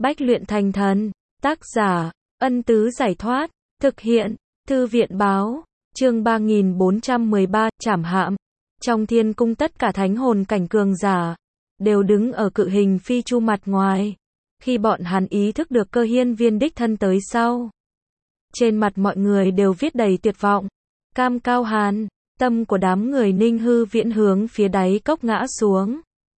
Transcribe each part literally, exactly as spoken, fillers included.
Bách luyện thành thần. Tác giả, Ân Tứ Giải Thoát. Thực hiện, Thư viện Báo. Chương ba nghìn bốn trăm mười ba, Trảm Hạm. Trong thiên cung tất cả thánh hồn cảnh cường giả đều đứng ở cự hình phi chu mặt ngoài. Khi bọn hắn ý thức được Cơ Hiên Viên đích thân tới sau, trên mặt mọi người đều viết đầy tuyệt vọng. Cam Cao Hàn, tâm của đám người Ninh Hư Viễn hướng phía đáy cốc ngã xuống.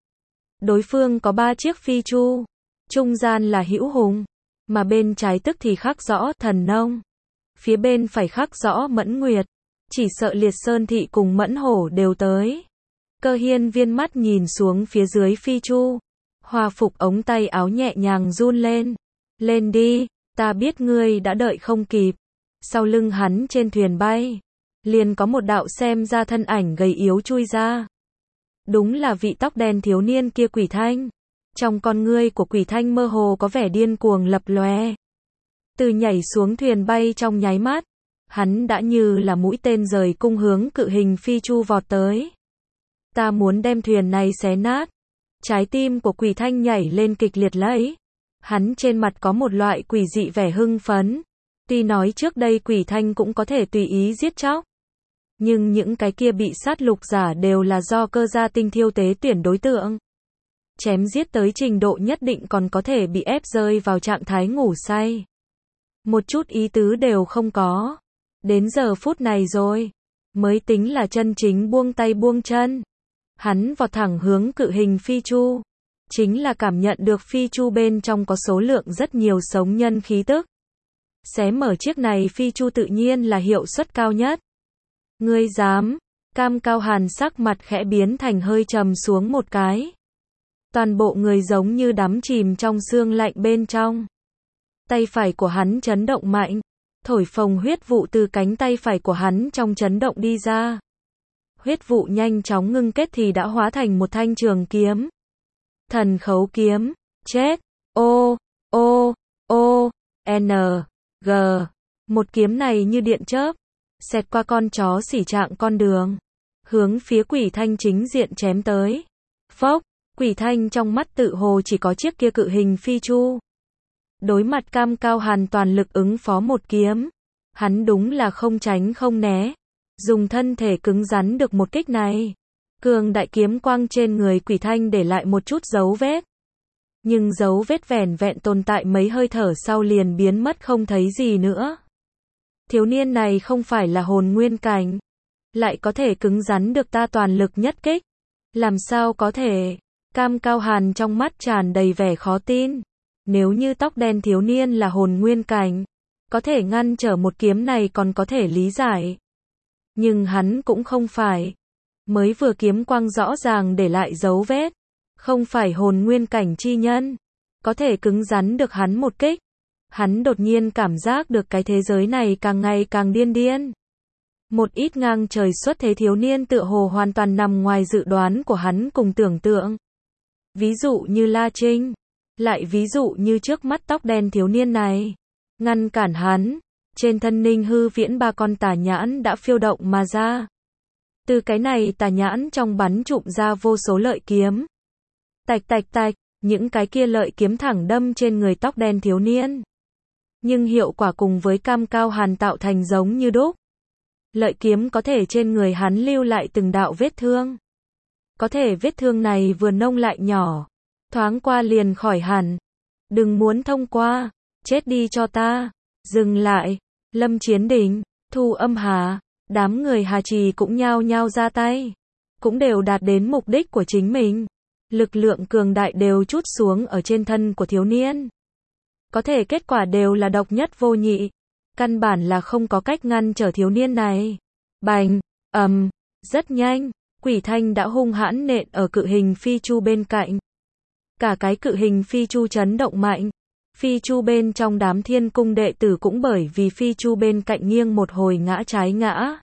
Đối phương có ba chiếc phi chu, trung gian là Hữu Hùng, mà bên trái tức thì khắc rõ Thần Nông, phía bên phải khắc rõ Mẫn Nguyệt. Chỉ sợ Liệt Sơn Thị cùng Mẫn Hổ đều tới. Cơ Hiên Viên mắt nhìn xuống phía dưới phi chu, hòa phục ống tay áo nhẹ nhàng run lên. Lên đi, ta biết ngươi đã đợi không kịp. Sau lưng hắn trên thuyền bay, liền có một đạo xem ra thân ảnh gầy yếu chui ra. Đúng là vị tóc đen thiếu niên kia Quỷ Thanh. Trong con ngươi của Quỷ Thanh mơ hồ có vẻ điên cuồng lập lòe. Từ nhảy xuống thuyền bay trong nháy mắt, hắn đã như là mũi tên rời cung hướng cự hình phi chu vọt tới. Ta muốn đem thuyền này xé nát. Trái tim của Quỷ Thanh nhảy lên kịch liệt lấy. Hắn trên mặt có một loại quỷ dị vẻ hưng phấn. Tuy nói trước đây Quỷ Thanh cũng có thể tùy ý giết chóc, nhưng những cái kia bị sát lục giả đều là do Cơ gia tinh thiêu tế tuyển đối tượng. Chém giết tới trình độ nhất định còn có thể bị ép rơi vào trạng thái ngủ say. Một chút ý tứ đều không có. Đến giờ phút này rồi, mới tính là chân chính buông tay buông chân. Hắn vọt thẳng hướng cự hình phi chu. Chính là cảm nhận được phi chu bên trong có số lượng rất nhiều sống nhân khí tức. Xé mở chiếc này phi chu tự nhiên là hiệu suất cao nhất. Ngươi dám? Cam Cao Hàn sắc mặt khẽ biến thành hơi trầm xuống một cái. Toàn bộ người giống như đắm chìm trong sương lạnh bên trong. Tay phải của hắn chấn động mạnh, thổi phồng huyết vụ từ cánh tay phải của hắn trong chấn động đi ra. Huyết vụ nhanh chóng ngưng kết thì đã hóa thành một thanh trường kiếm. Thần Khấu Kiếm. Chết. O, O, O, N, G. Một kiếm này như điện chớp, xẹt qua con chó xỉ trạng con đường, hướng phía Quỷ Thanh chính diện chém tới. Phốc. Quỷ Thanh trong mắt tự hồ chỉ có chiếc kia cự hình phi chu. Đối mặt Cam Cao Hàn toàn lực ứng phó một kiếm, hắn đúng là không tránh không né, dùng thân thể cứng rắn được một kích này. Cường đại kiếm quang trên người Quỷ Thanh để lại một chút dấu vết. Nhưng dấu vết vẻn vẹn tồn tại mấy hơi thở sau liền biến mất không thấy gì nữa. Thiếu niên này không phải là hồn nguyên cảnh, lại có thể cứng rắn được ta toàn lực nhất kích. Làm sao có thể? Cam Cao Hàn trong mắt tràn đầy vẻ khó tin. Nếu như tóc đen thiếu niên là hồn nguyên cảnh, có thể ngăn trở một kiếm này còn có thể lý giải. Nhưng hắn cũng không phải. Mới vừa kiếm quang rõ ràng để lại dấu vết. Không phải hồn nguyên cảnh chi nhân, có thể cứng rắn được hắn một kích. Hắn đột nhiên cảm giác được cái thế giới này càng ngày càng điên điên. Một ít ngang trời xuất thế thiếu niên tựa hồ hoàn toàn nằm ngoài dự đoán của hắn cùng tưởng tượng. Ví dụ như La Trinh, lại ví dụ như trước mắt tóc đen thiếu niên này. Ngăn cản hắn, trên thân Ninh Hư Viễn ba con tà nhãn đã phiêu động mà ra. Từ cái này tà nhãn trong bắn trụm ra vô số lợi kiếm. Tạch tạch tạch, những cái kia lợi kiếm thẳng đâm trên người tóc đen thiếu niên. Nhưng hiệu quả cùng với Cam Cao Hàn tạo thành giống như đúc. Lợi kiếm có thể trên người hắn lưu lại từng đạo vết thương. Có thể vết thương này vừa nông lại nhỏ, thoáng qua liền khỏi hẳn. Đừng muốn thông qua, chết đi cho ta. Dừng lại. Lâm Chiến Đình, Thu Âm Hà, đám người Hà Trì cũng nhao nhao ra tay. Cũng đều đạt đến mục đích của chính mình. Lực lượng cường đại đều trút xuống ở trên thân của thiếu niên. Có thể kết quả đều là độc nhất vô nhị. Căn bản là không có cách ngăn trở thiếu niên này. Bành, ầm, rất nhanh, Quỷ Thanh đã hung hãn nện ở cự hình phi chu bên cạnh. Cả cái cự hình phi chu chấn động mạnh. Phi chu bên trong đám thiên cung đệ tử cũng bởi vì phi chu bên cạnh nghiêng một hồi ngã trái ngã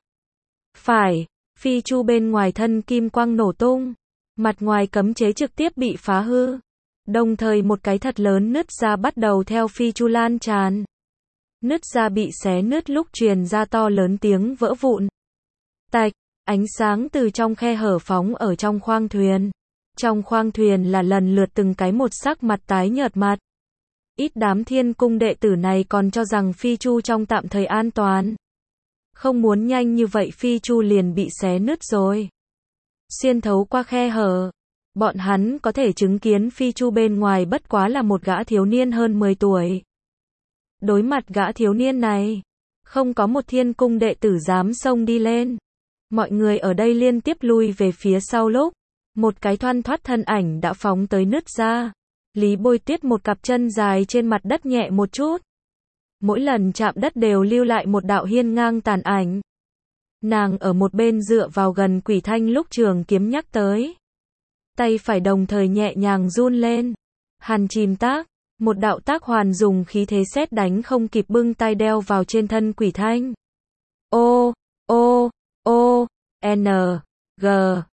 phải. Phi chu bên ngoài thân kim quang nổ tung. Mặt ngoài cấm chế trực tiếp bị phá hư. Đồng thời một cái thật lớn nứt ra bắt đầu theo phi chu lan tràn. Nứt ra bị xé nứt lúc truyền ra to lớn tiếng vỡ vụn. Tạch, ánh sáng từ trong khe hở phóng ở trong khoang thuyền. Trong khoang thuyền là lần lượt từng cái một sắc mặt tái nhợt mặt. Ít đám thiên cung đệ tử này còn cho rằng phi chu trong tạm thời an toàn. Không muốn nhanh như vậy phi chu liền bị xé nứt rồi. Xuyên thấu qua khe hở, bọn hắn có thể chứng kiến phi chu bên ngoài bất quá là một gã thiếu niên hơn mười tuổi. Đối mặt gã thiếu niên này, không có một thiên cung đệ tử dám xông đi lên. Mọi người ở đây liên tiếp lui về phía sau lúc, một cái thoăn thoắt thân ảnh đã phóng tới nứt ra. Lý Bôi Tuyết một cặp chân dài trên mặt đất nhẹ một chút. Mỗi lần chạm đất đều lưu lại một đạo hiên ngang tàn ảnh. Nàng ở một bên dựa vào gần Quỷ Thanh lúc trường kiếm nhắc tới. Tay phải đồng thời nhẹ nhàng run lên. Hàn chìm tác, một đạo tác hoàn dùng khí thế sét đánh không kịp bưng tay đeo vào trên thân Quỷ Thanh. Ô, ô, ô, N, G,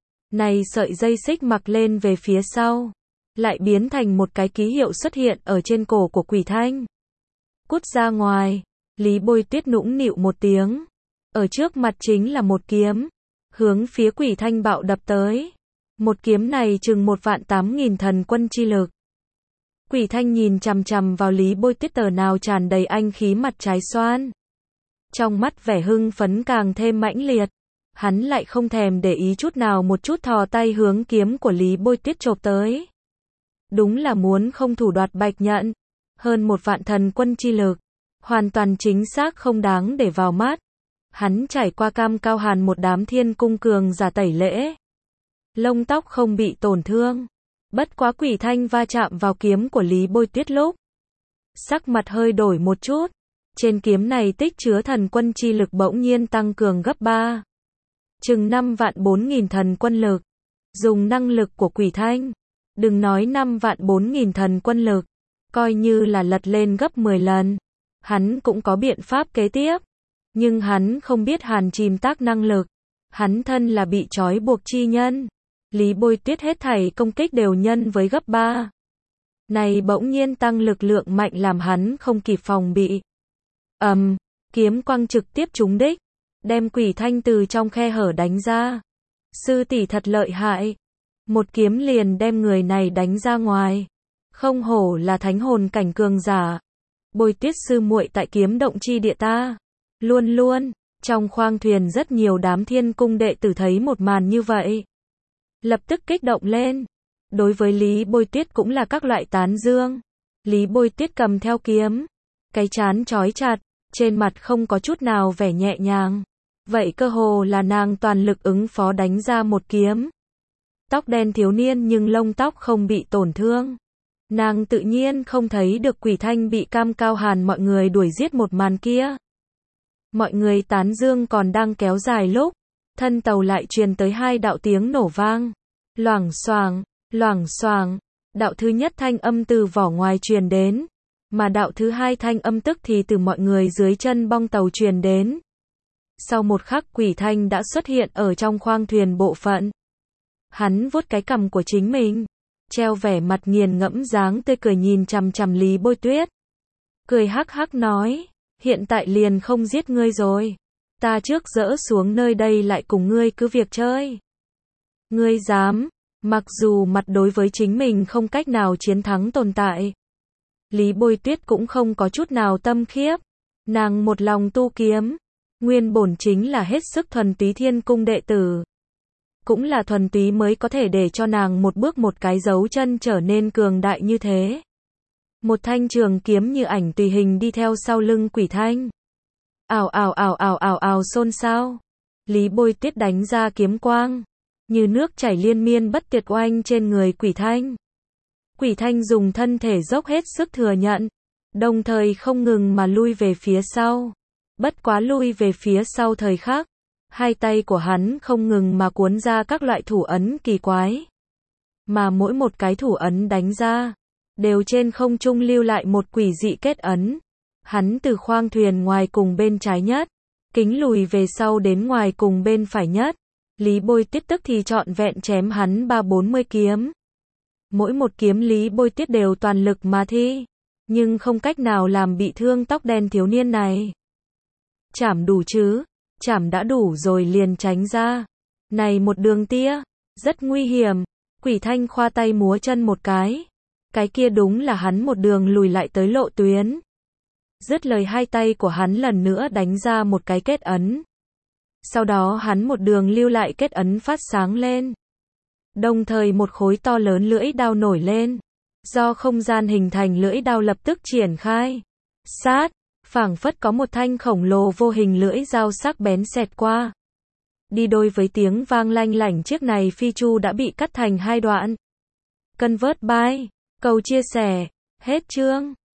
này sợi dây xích mặc lên về phía sau, lại biến thành một cái ký hiệu xuất hiện ở trên cổ của Quỷ Thanh. Cút ra ngoài, Lý Bôi Tuyết nũng nịu một tiếng. Ở trước mặt chính là một kiếm, hướng phía Quỷ Thanh bạo đập tới. Một kiếm này chừng một vạn tám nghìn thần quân chi lực. Quỷ Thanh nhìn chằm chằm vào Lý Bôi Tuyết tờ nào tràn đầy anh khí mặt trái xoan. Trong mắt vẻ hưng phấn càng thêm mãnh liệt. Hắn lại không thèm để ý chút nào một chút thò tay hướng kiếm của Lý Bôi Tuyết chộp tới. Đúng là muốn không thủ đoạt bạch nhận. Hơn một vạn thần quân chi lực. Hoàn toàn chính xác không đáng để vào mắt. Hắn trải qua cam cao hàn một đám thiên cung cường giả tẩy lễ. Lông tóc không bị tổn thương. Bất quá Quỷ Thanh va chạm vào kiếm của Lý Bôi Tuyết lúc. Sắc mặt hơi đổi một chút. Trên kiếm này tích chứa thần quân chi lực bỗng nhiên tăng cường gấp ba. Chừng năm vạn bốn nghìn thần quân lực. Dùng năng lực của Quỷ Thanh. Đừng nói năm vạn bốn nghìn thần quân lực. Coi như là lật lên gấp mười lần. Hắn cũng có biện pháp kế tiếp. Nhưng hắn không biết hàn chìm tác năng lực. Hắn thân là bị trói buộc chi nhân. Lý Bôi Tuyết hết thảy công kích đều nhân với gấp ba. Này bỗng nhiên tăng lực lượng mạnh làm hắn không kịp phòng bị. Ầm, um, kiếm quang trực tiếp trúng đích. Đem Quỷ Thanh từ trong khe hở đánh ra. Sư tỷ thật lợi hại. Một kiếm liền đem người này đánh ra ngoài. Không hổ là thánh hồn cảnh cường giả. Bôi Tuyết sư muội tại kiếm động chi địa ta. Luôn luôn, trong khoang thuyền rất nhiều đám thiên cung đệ tử thấy một màn như vậy. Lập tức kích động lên. Đối với Lý Bôi Tuyết cũng là các loại tán dương. Lý Bôi Tuyết cầm theo kiếm. Cái trán trói chặt, trên mặt không có chút nào vẻ nhẹ nhàng. Vậy cơ hồ là nàng toàn lực ứng phó đánh ra một kiếm. Tóc đen thiếu niên nhưng lông tóc không bị tổn thương. Nàng tự nhiên không thấy được Quỷ Thanh bị cam cao hàn mọi người đuổi giết một màn kia. Mọi người tán dương còn đang kéo dài lúc. Thân tàu lại truyền tới hai đạo tiếng nổ vang. Loảng xoảng, loảng xoảng. Đạo thứ nhất thanh âm từ vỏ ngoài truyền đến. Mà đạo thứ hai thanh âm tức thì từ mọi người dưới chân bong tàu truyền đến. Sau một khắc Quỷ Thanh đã xuất hiện ở trong khoang thuyền bộ phận. Hắn vuốt cái cằm của chính mình. Treo vẻ mặt nghiền ngẫm dáng tươi cười nhìn chằm chằm Lý Bôi Tuyết. Cười hắc hắc nói. Hiện tại liền không giết ngươi rồi. Ta trước dỡ xuống nơi đây lại cùng ngươi cứ việc chơi. Ngươi dám. Mặc dù mặt đối với chính mình không cách nào chiến thắng tồn tại. Lý Bôi Tuyết cũng không có chút nào tâm khiếp. Nàng một lòng tu kiếm. Nguyên bổn chính là hết sức thuần túy thiên cung đệ tử. Cũng là thuần túy mới có thể để cho nàng một bước một cái dấu chân trở nên cường đại như thế. Một thanh trường kiếm như ảnh tùy hình đi theo sau lưng Quỷ Thanh. Ào ào ào ào ào ào xôn xao. Lý Bôi Tuyết đánh ra kiếm quang. Như nước chảy liên miên bất tuyệt oanh trên người Quỷ Thanh. Quỷ Thanh dùng thân thể dốc hết sức thừa nhận. Đồng thời không ngừng mà lui về phía sau. Bất quá lui về phía sau thời khắc. Hai tay của hắn không ngừng mà cuốn ra các loại thủ ấn kỳ quái. Mà mỗi một cái thủ ấn đánh ra. Đều trên không trung lưu lại một quỷ dị kết ấn. Hắn từ khoang thuyền ngoài cùng bên trái nhất. Kính lùi về sau đến ngoài cùng bên phải nhất. Lý Bôi Tuyết tức thì trọn vẹn chém hắn ba bốn mươi kiếm. Mỗi một kiếm Lý Bôi Tuyết đều toàn lực mà thi. Nhưng không cách nào làm bị thương tóc đen thiếu niên này. Chảm đủ chứ. Chảm đã đủ rồi liền tránh ra. Này một đường tia. Rất nguy hiểm. Quỷ Thanh khoa tay múa chân một cái. Cái kia đúng là hắn một đường lùi lại tới lộ tuyến. Dứt lời hai tay của hắn lần nữa đánh ra một cái kết ấn. Sau đó hắn một đường lưu lại kết ấn phát sáng lên. Đồng thời một khối to lớn lưỡi đao nổi lên. Do không gian hình thành lưỡi đao lập tức triển khai. Sát, phảng phất có một thanh khổng lồ vô hình lưỡi dao sắc bén xẹt qua. Đi đôi với tiếng vang lanh lảnh, chiếc này phi chu đã bị cắt thành hai đoạn. Convert by, cầu chia sẻ, hết chương.